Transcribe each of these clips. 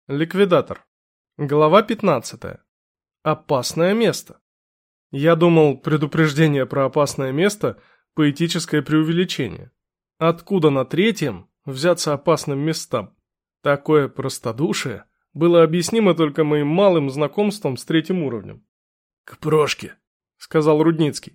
Ликвидатор. Глава 15. Опасное место. Я думал, предупреждение про опасное место – поэтическое преувеличение. Откуда на третьем взяться опасным местам? Такое простодушие было объяснимо только моим малым знакомством с третьим уровнем. «К Прошке», — сказал Рудницкий.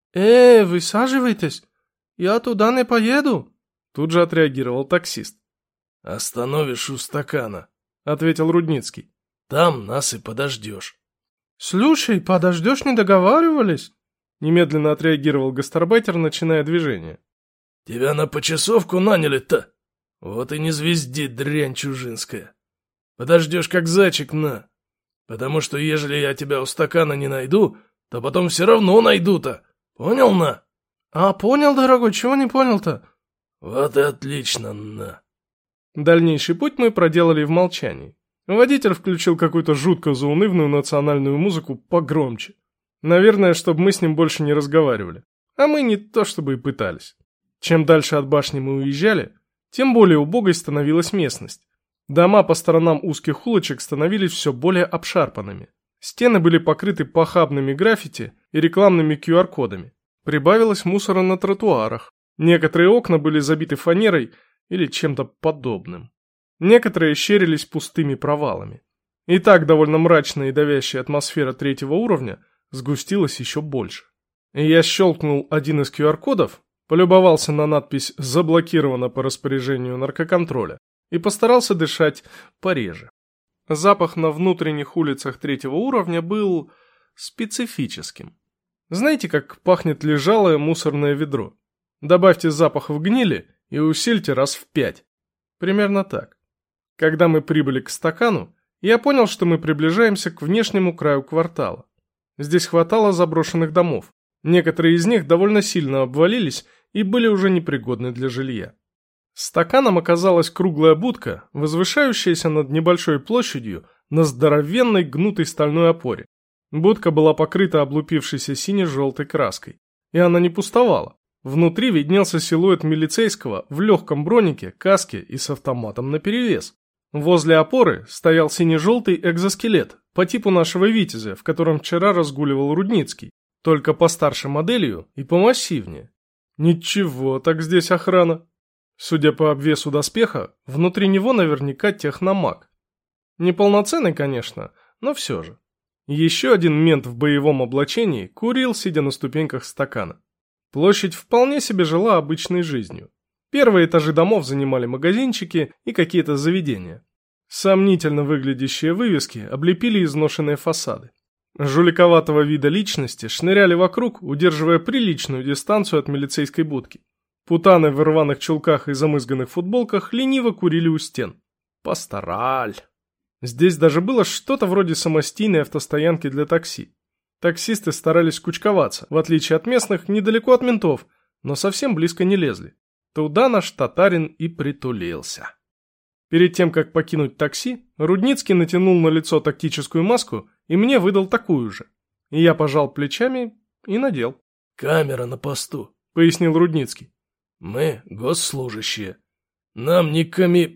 Высаживайтесь, я туда не поеду», — тут же отреагировал таксист. «Остановишь у стакана», — ответил Рудницкий. «Там нас и подождешь». «Слушай, подождешь, не договаривались?» Немедленно отреагировал гастарбайтер, начиная движение. «Тебя на почасовку наняли-то? Вот и не звезди, дрянь чужинская. Подождешь, как зайчик, на. Потому что ежели я тебя у стакана не найду, то потом все равно найду-то. Понял, на?» «А понял, дорогой, чего не понял-то?» «Вот и отлично, на». Дальнейший путь мы проделали в молчании. Водитель включил какую-то жутко заунывную национальную музыку погромче. Наверное, чтобы мы с ним больше не разговаривали. А мы не то чтобы и пытались. Чем дальше от башни мы уезжали, тем более убогой становилась местность. Дома по сторонам узких улочек становились все более обшарпанными. Стены были покрыты похабными граффити и рекламными QR-кодами. Прибавилось мусора на тротуарах. Некоторые окна были забиты фанерой или чем-то подобным. Некоторые щерились пустыми провалами. И так довольно мрачная и давящая атмосфера третьего уровня сгустилась еще больше. И я щелкнул один из QR-кодов, полюбовался на надпись «Заблокировано по распоряжению наркоконтроля» и постарался дышать пореже. Запах на внутренних улицах третьего уровня был специфическим. Знаете, как пахнет лежалое мусорное ведро? Добавьте запах в гнили и усильте раз в 5. Примерно так. Когда мы прибыли к стакану, я понял, что мы приближаемся к внешнему краю квартала. Здесь хватало заброшенных домов. Некоторые из них довольно сильно обвалились и были уже непригодны для жилья. Стаканом оказалась круглая будка, возвышающаяся над небольшой площадью на здоровенной гнутой стальной опоре. Будка была покрыта облупившейся сине-желтой краской. И она не пустовала. Внутри виднелся силуэт милицейского в легком бронике, каске и с автоматом наперевес. Возле опоры стоял сине-желтый экзоскелет по типу нашего Витязя, в котором вчера разгуливал Рудницкий, только постарше моделью и помассивнее. Ничего, так здесь охрана. Судя по обвесу доспеха, внутри него наверняка техномаг. Неполноценный, конечно, но все же. Еще один мент в боевом облачении курил, сидя на ступеньках стакана. Площадь вполне себе жила обычной жизнью. Первые этажи домов занимали магазинчики и какие-то заведения. Сомнительно выглядящие вывески облепили изношенные фасады. Жуликоватого вида личности шныряли вокруг, удерживая приличную дистанцию от милицейской будки. Путаны в рваных чулках и замызганных футболках лениво курили у стен. Пастораль. Здесь даже было что-то вроде самостийной автостоянки для такси. Таксисты старались кучковаться, в отличие от местных, недалеко от ментов, но совсем близко не лезли. Туда наш татарин и притулился. Перед тем, как покинуть такси, Рудницкий натянул на лицо тактическую маску и мне выдал такую же. И я пожал плечами и надел. «Камера на посту», — пояснил Рудницкий. «Мы госслужащие. Нам не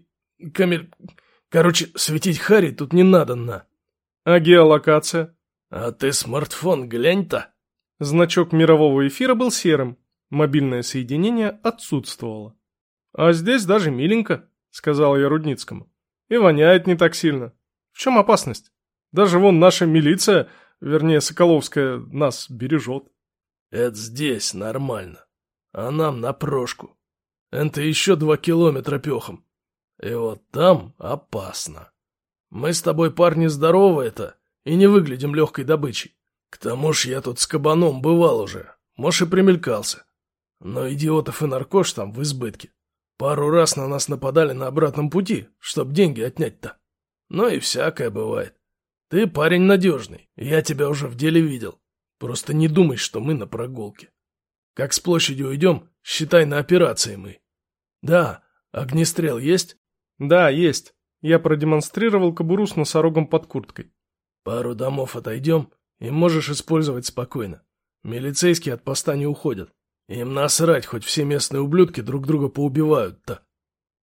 Короче, светить хари тут не надо, на». «А геолокация?» «А ты смартфон глянь-то». Значок мирового эфира был серым. Мобильное соединение отсутствовало. «А здесь даже миленько», — сказал я Рудницкому. «И воняет не так сильно. В чем опасность? Даже вон наша милиция, вернее Соколовская, нас бережет». «Это здесь нормально. А нам на Прошку. Это еще 2 километра пехом. И вот там опасно. Мы с тобой, парни, здоровые-то и не выглядим легкой добычей. К тому ж я тут с кабаном бывал уже, может и примелькался. Но идиотов и наркош там в избытке. Пару раз на нас нападали на обратном пути, чтоб деньги отнять-то. Ну и всякое бывает. Ты парень надежный, я тебя уже в деле видел. Просто не думай, что мы на прогулке. Как с площади уйдем, считай, на операции мы. Да, огнестрел есть?» «Да, есть». Я продемонстрировал кобуру с носорогом под курткой. «Пару домов отойдем, и можешь использовать спокойно. Милицейские от поста не уходят. Им насрать, хоть все местные ублюдки друг друга поубивают-то».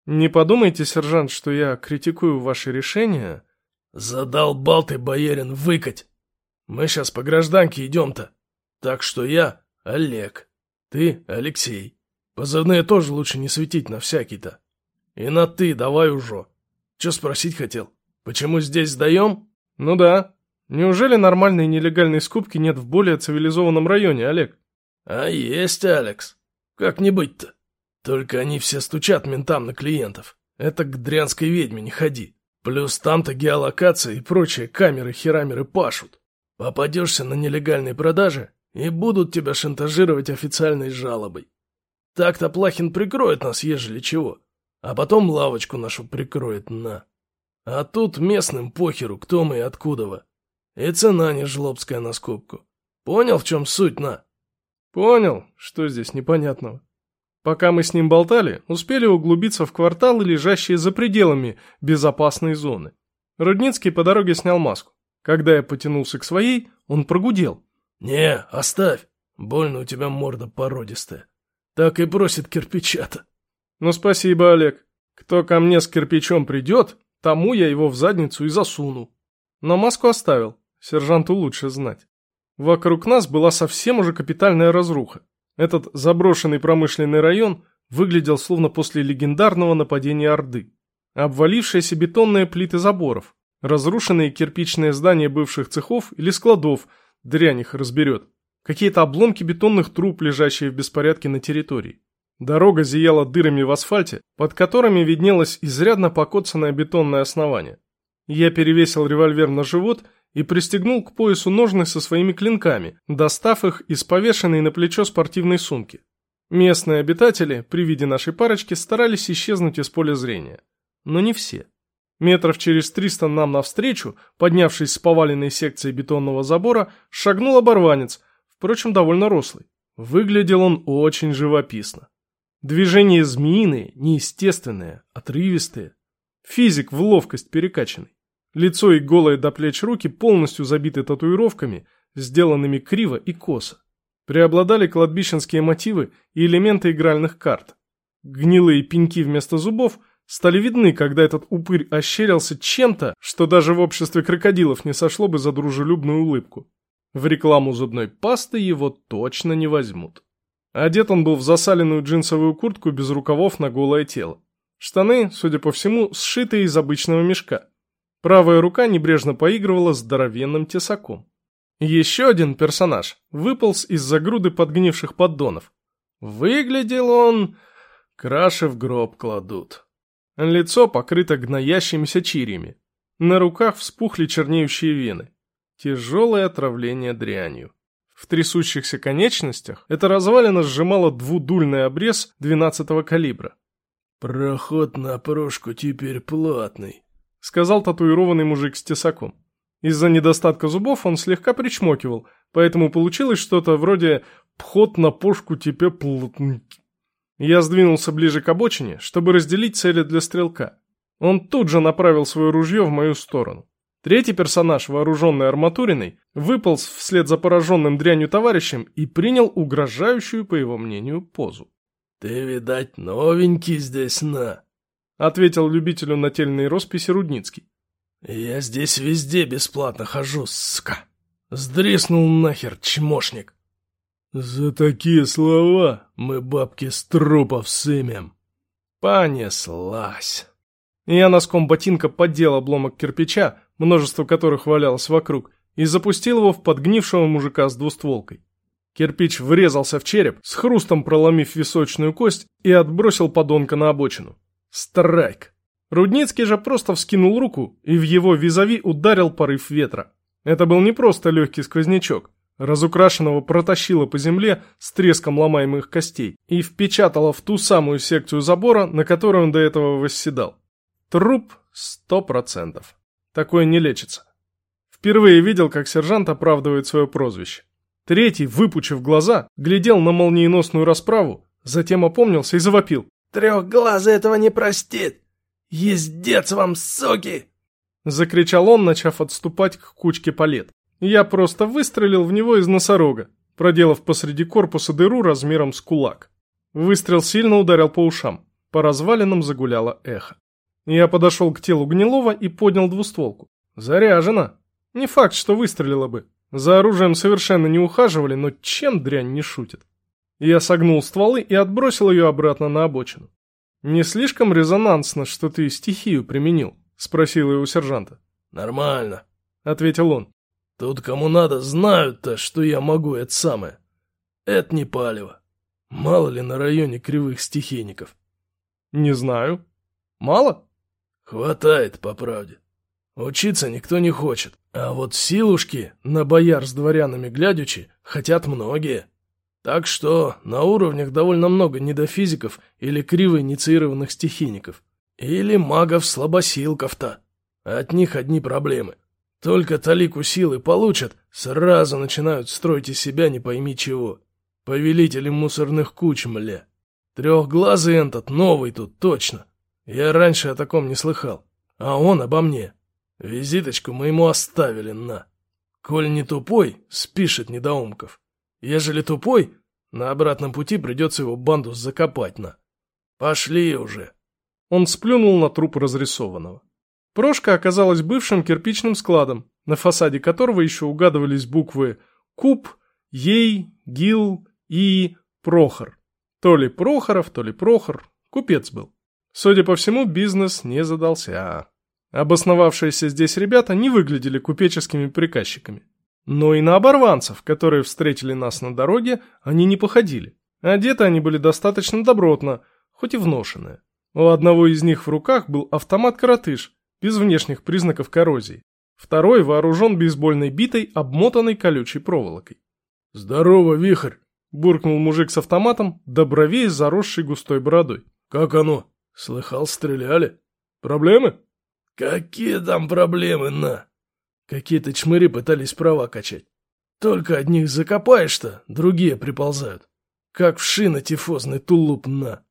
Не подумайте, сержант, что я критикую ваши решения. Задолбал ты, боярин, выкать. Мы сейчас по гражданке идем-то. Так что я Олег, ты Алексей. Позывные тоже лучше не светить на всякий-то. И на «ты» давай уже. Че спросить хотел? Почему здесь сдаем? Ну да. Неужели нормальной нелегальной скупки нет в более цивилизованном районе, Олег? А есть, Алекс. Как не быть-то? Только они все стучат ментам на клиентов. Это к дрянской ведьме не ходи. Плюс там-то геолокация и прочие камеры-херамеры пашут. Попадешься на нелегальной продаже, и будут тебя шантажировать официальной жалобой. Так-то Плахин прикроет нас, ежели чего. А потом лавочку нашу прикроет на. А тут местным похеру, кто мы и откуда. И цена не жлобская на скупку. Понял, в чем суть, на? Понял, что здесь непонятного. Пока мы с ним болтали, успели углубиться в кварталы, лежащие за пределами безопасной зоны. Рудницкий по дороге снял маску. Когда я потянулся к своей, он прогудел. «Не, оставь. Больно у тебя морда породистая. Так и просит кирпича-то». «Ну спасибо, Олег. Кто ко мне с кирпичом придет, тому я его в задницу и засуну». Но маску оставил. Сержанту лучше знать. Вокруг нас была совсем уже капитальная разруха. Этот заброшенный промышленный район выглядел словно после легендарного нападения Орды. Обвалившиеся бетонные плиты заборов, разрушенные кирпичные здания бывших цехов или складов, дрянь их разберет, какие-то обломки бетонных труб, лежащие в беспорядке на территории. Дорога зияла дырами в асфальте, под которыми виднелось изрядно покоцанное бетонное основание. Я перевесил револьвер на живот и пристегнул к поясу ножны со своими клинками, достав их из повешенной на плечо спортивной сумки. Местные обитатели при виде нашей парочки старались исчезнуть из поля зрения. Но не все. Метров через 300 нам навстречу, поднявшись с поваленной секции бетонного забора, шагнул оборванец, впрочем, довольно рослый. Выглядел он очень живописно. Движения змеиные, неестественные, отрывистые. Физик в ловкость перекачанный. Лицо и голые до плеч руки полностью забиты татуировками, сделанными криво и косо. Преобладали кладбищенские мотивы и элементы игральных карт. Гнилые пеньки вместо зубов стали видны, когда этот упырь ощерился чем-то, что даже в обществе крокодилов не сошло бы за дружелюбную улыбку. В рекламу зубной пасты его точно не возьмут. Одет он был в засаленную джинсовую куртку без рукавов на голое тело. Штаны, судя по всему, сшитые из обычного мешка. Правая рука небрежно поигрывала здоровенным тесаком. Еще один персонаж выполз из-за груды подгнивших поддонов. Выглядел он... краши в гроб кладут. Лицо покрыто гноящимися чирьями. На руках вспухли чернеющие вены. Тяжелое отравление дрянью. В трясущихся конечностях эта развалина сжимала двудульный обрез 12-го калибра. «Проход на прошку теперь платный», — сказал татуированный мужик с тесаком. Из-за недостатка зубов он слегка причмокивал, поэтому получилось что-то вроде «вход на пушку теперь платный». Я сдвинулся ближе к обочине, чтобы разделить цели для стрелка. Он тут же направил свое ружье в мою сторону. Третий персонаж, вооруженный арматуриной, выполз вслед за пораженным дрянью товарищем и принял угрожающую, по его мнению, позу. «Ты, видать, новенький здесь, на!» — ответил любителю нательной росписи Рудницкий. «Я здесь везде бесплатно хожу, сука! Сдриснул нахер, чмошник!» «За такие слова мы бабки с трупов сымем!» Понеслась. Я носком ботинка поддел обломок кирпича, множество которых валялось вокруг, и запустил его в подгнившего мужика с двустволкой. Кирпич врезался в череп, с хрустом проломив височную кость, и отбросил подонка на обочину. Страйк. Рудницкий же просто вскинул руку, и в его визави ударил порыв ветра. Это был не просто легкий сквознячок. Разукрашенного протащило по земле с треском ломаемых костей и впечатало в ту самую секцию забора, на которой он до этого восседал. Труп 100%. Такое не лечится. Впервые видел, как сержант оправдывает свое прозвище. Третий, выпучив глаза, глядел на молниеносную расправу, затем опомнился и завопил. «Трехглазый этого не простит! Ездец вам, суки!» Закричал он, начав отступать к кучке палет. Я просто выстрелил в него из носорога, проделав посреди корпуса дыру размером с кулак. Выстрел сильно ударил по ушам. По развалинам загуляло эхо. Я подошел к телу Гнилова и поднял двустволку. Заряжено. Не факт, что выстрелило бы. За оружием совершенно не ухаживали, но чем дрянь не шутит. Я согнул стволы и отбросил ее обратно на обочину. «Не слишком резонансно, что ты стихию применил?» — спросил я у сержанта. «Нормально», — ответил он. «Тут кому надо знают-то, что я могу это самое. Это не палево. Мало ли на районе кривых стихийников». «Не знаю. Мало?» «Хватает, по правде. Учиться никто не хочет, а вот силушки, на бояр с дворянами глядячи, хотят многие. Так что на уровнях довольно много недофизиков или криво инициированных стихийников. Или магов-слабосилков-то. От них одни проблемы. Только талику силы получат, сразу начинают строить из себя не пойми чего. Повелители мусорных куч, мля. Трехглазый этот новый тут, точно. Я раньше о таком не слыхал. А он обо мне. Визиточку мы ему оставили, на. Коль не тупой, спишет недоумков. Ежели тупой, на обратном пути придется его банду закопать, на. Пошли уже. Он сплюнул на труп разрисованного. Прошка оказалась бывшим кирпичным складом, на фасаде которого еще угадывались буквы «Куб», «Ей», «Гил» и «Прохор». То ли Прохоров, то ли Прохор. Купец был. Судя по всему, бизнес не задался. Обосновавшиеся здесь ребята не выглядели купеческими приказчиками. Но и на оборванцев, которые встретили нас на дороге, они не походили. Одеты они были достаточно добротно, хоть и вношенные. У одного из них в руках был автомат-коротыш, без внешних признаков коррозии. Второй вооружен бейсбольной битой, обмотанной колючей проволокой. «Здорово, Вихрь!» — буркнул мужик с автоматом, до бровей заросший густой бородой. «Как оно? Слыхал, стреляли? Проблемы?» «Какие там проблемы, на?» Какие-то чмыри пытались права качать. Только одних закопаешь-то, другие приползают. Как вши на тифозный тулуп, на.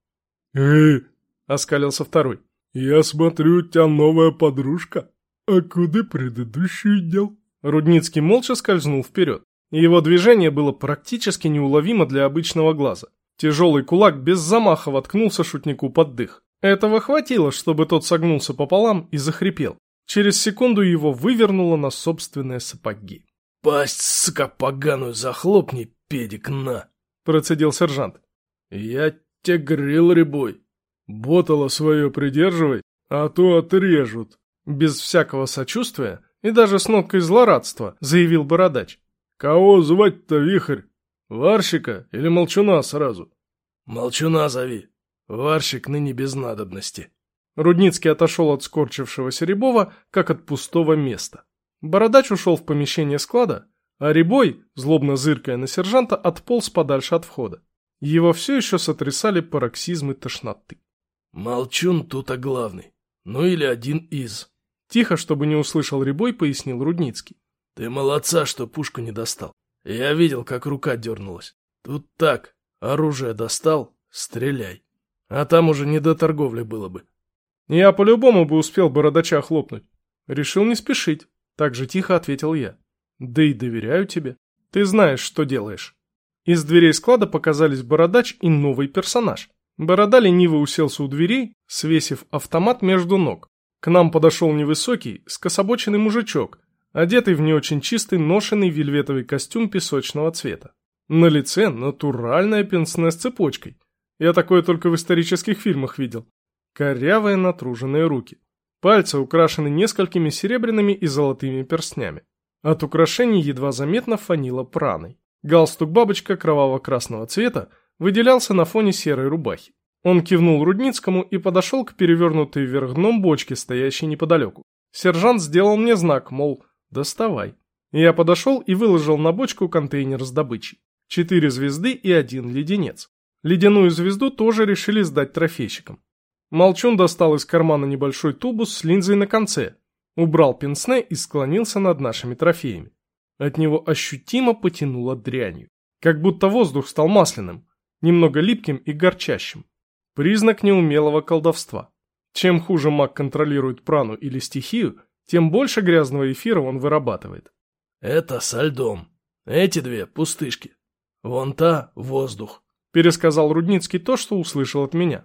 Оскалился второй. «Я смотрю, у тебя новая подружка. А куда предыдущую дел?» Рудницкий молча скользнул вперед. Его движение было практически неуловимо для обычного глаза. Тяжелый кулак без замаха воткнулся шутнику под дых. Этого хватило, чтобы тот согнулся пополам и захрипел. Через секунду его вывернуло на собственные сапоги. «Пасть, сука, поганую захлопни, педик, на!» — процедил сержант. «Я те грил, рябой. Ботало свое придерживай, а то отрежут». Без всякого сочувствия и даже с ноткой злорадства заявил бородач. «Кого звать-то, Вихрь? Варщика или молчуна сразу?» «Молчуна зови. Варщик ныне без надобности». Рудницкий отошел от скорчившегося Рябова, как от пустого места. Бородач ушел в помещение склада, а Рябой, злобно зыркая на сержанта, отполз подальше от входа. Его все еще сотрясали пароксизмы тошноты. «Молчун тут главный. Ну или один из». Тихо, чтобы не услышал Рябой, пояснил Рудницкий. «Ты молодца, что пушку не достал. Я видел, как рука дернулась. Тут так, оружие достал, стреляй. А там уже не до торговли было бы». «Я по-любому бы успел бородача хлопнуть. Решил не спешить», — так же тихо ответил я. «Да и доверяю тебе. Ты знаешь, что делаешь». Из дверей склада показались бородач и новый персонаж. Борода лениво уселся у дверей, свесив автомат между ног. К нам подошел невысокий, скособоченный мужичок, одетый в не очень чистый ношеный вельветовый костюм песочного цвета. На лице натуральная пенсне с цепочкой. Я такое только в исторических фильмах видел. Корявые натруженные руки. Пальцы украшены несколькими серебряными и золотыми перстнями. От украшений едва заметно фанило праной. Галстук-бабочка кроваво-красного цвета выделялся на фоне серой рубахи. Он кивнул Рудницкому и подошел к перевернутой вверх дном бочке, стоящей неподалеку. Сержант сделал мне знак, мол, доставай. Я подошел и выложил на бочку контейнер с добычей. 4 звезды и 1 леденец. Ледяную звезду тоже решили сдать трофейщикам. Молчун достал из кармана небольшой тубус с линзой на конце, убрал пенсне и склонился над нашими трофеями. От него ощутимо потянуло дрянью. Как будто воздух стал масляным, немного липким и горчащим. Признак неумелого колдовства. Чем хуже маг контролирует прану или стихию, тем больше грязного эфира он вырабатывает. «Это со льдом. Эти 2 пустышки. Вон та — воздух», — пересказал Рудницкий то, что услышал от меня.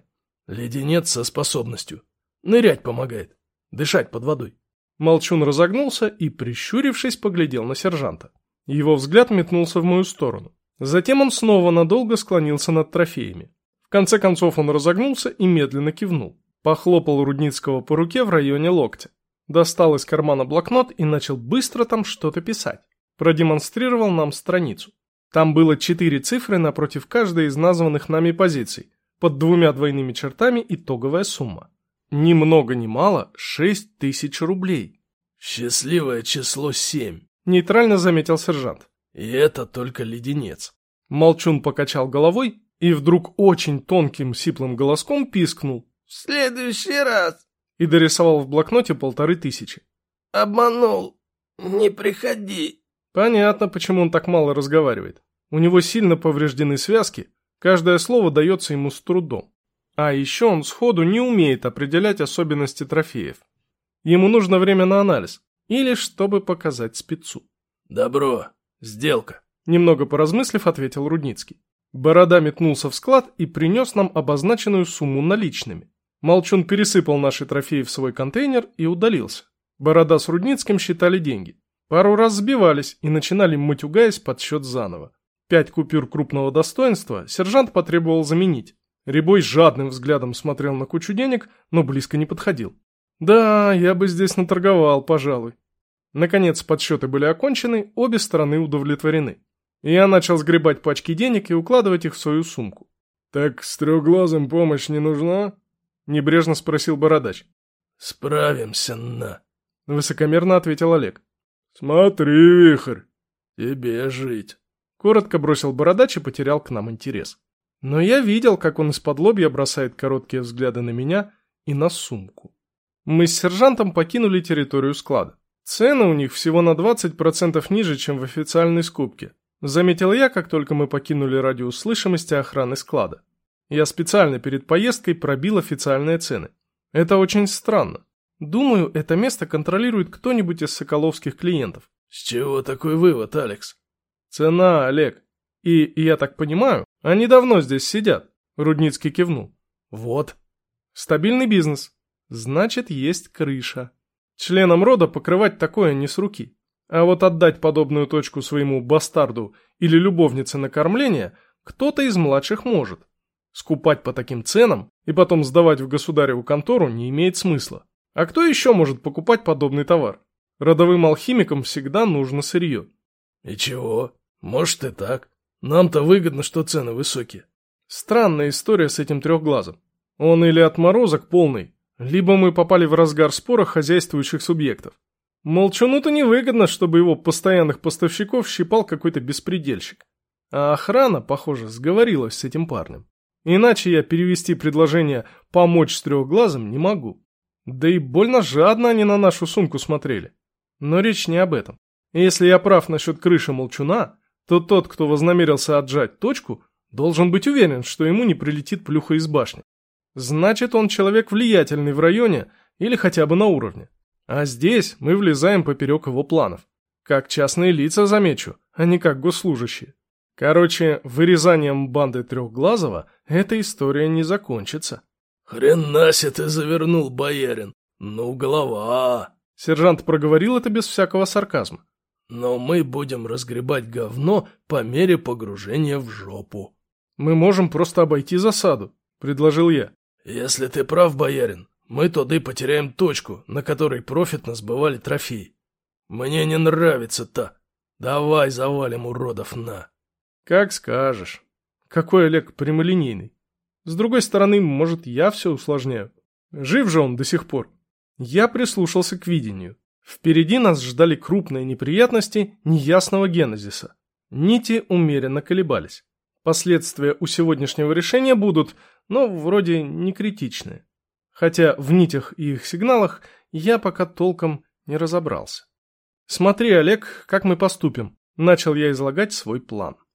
Леденец со способностью. Нырять помогает. Дышать под водой. Молчун разогнулся и, прищурившись, поглядел на сержанта. Его взгляд метнулся в мою сторону. Затем он снова надолго склонился над трофеями. В конце концов он разогнулся и медленно кивнул. Похлопал Рудницкого по руке в районе локтя. Достал из кармана блокнот и начал быстро там что-то писать. Продемонстрировал нам страницу. Там было 4 цифры напротив каждой из названных нами позиций. Под 2 двойными чертами итоговая сумма. Ни много ни мало 6000 рублей. Счастливое число 7. Нейтрально заметил сержант. И это только леденец. Молчун покачал головой и вдруг очень тонким сиплым голоском пискнул. В следующий раз. И дорисовал в блокноте 1500. Обманул. Не приходи. Понятно, почему он так мало разговаривает. У него сильно повреждены связки, каждое слово дается ему с трудом. А еще он сходу не умеет определять особенности трофеев. Ему нужно время на анализ, или чтобы показать спецу. Добро, сделка. Немного поразмыслив, ответил Рудницкий. Борода метнулся в склад и принес нам обозначенную сумму наличными. Молчун пересыпал наши трофеи в свой контейнер и удалился. Борода с Рудницким считали деньги. Пару раз сбивались и начинали, матюгаясь, подсчет заново. 5 купюр крупного достоинства сержант потребовал заменить. Рябой жадным взглядом смотрел на кучу денег, но близко не подходил. Да, я бы здесь наторговал, пожалуй. Наконец подсчеты были окончены, обе стороны удовлетворены. Я начал сгребать пачки денег и укладывать их в свою сумку. «Так с трехглазым помощь не нужна?» — небрежно спросил бородач. «Справимся, на!» — высокомерно ответил Олег. «Смотри, Вихрь, тебе жить!» — коротко бросил бородач и потерял к нам интерес. Но я видел, как он из-под лобья бросает короткие взгляды на меня и на сумку. Мы с сержантом покинули территорию склада. Цены у них всего на 20% ниже, чем в официальной скупке. Заметил я, как только мы покинули радиус слышимости охраны склада. Я специально перед поездкой пробил официальные цены. Это очень странно. Думаю, это место контролирует кто-нибудь из соколовских клиентов. С чего такой вывод, Алекс? Цена, Олег. И, я так понимаю, они давно здесь сидят. Рудницкий кивнул. Вот. Стабильный бизнес. Значит, есть крыша. Членам рода покрывать такое не с руки. А вот отдать подобную точку своему бастарду или любовнице на кормление кто-то из младших может. Скупать по таким ценам и потом сдавать в государеву контору не имеет смысла. А кто еще может покупать подобный товар? Родовым алхимикам всегда нужно сырье. И чего? Может и так. Нам-то выгодно, что цены высокие. Странная история с этим трехглазым. Он или отморозок полный, либо мы попали в разгар спора хозяйствующих субъектов. Молчуну-то невыгодно, чтобы его постоянных поставщиков щипал какой-то беспредельщик. А охрана, похоже, сговорилась с этим парнем. Иначе я перевести предложение «помочь с трехглазым» не могу. Да и больно жадно они на нашу сумку смотрели. Но речь не об этом. Если я прав насчет крыши Молчуна, то тот, кто вознамерился отжать точку, должен быть уверен, что ему не прилетит плюха из башни. Значит, он человек влиятельный в районе или хотя бы на уровне. А здесь мы влезаем поперек его планов. Как частные лица, замечу, а не как госслужащие. Короче, вырезанием банды Трехглазого эта история не закончится. «Хрена себе ты завернул, боярин! Ну, голова!» Сержант проговорил это без всякого сарказма. «Но мы будем разгребать говно по мере погружения в жопу». «Мы можем просто обойти засаду», — предложил я. «Если ты прав, боярин, мы туды потеряем точку, на которой профитно сбывали трофеи. Мне не нравится-то. Давай завалим уродов на». «Как скажешь. Какой Олег прямолинейный. С другой стороны, может, я все усложняю. Жив же он до сих пор». Я прислушался к видению. Впереди нас ждали крупные неприятности неясного генезиса. Нити умеренно колебались. Последствия у сегодняшнего решения будут, но вроде не критичные. Хотя в нитях и их сигналах я пока толком не разобрался. «Смотри, Олег, как мы поступим», — начал я излагать свой план.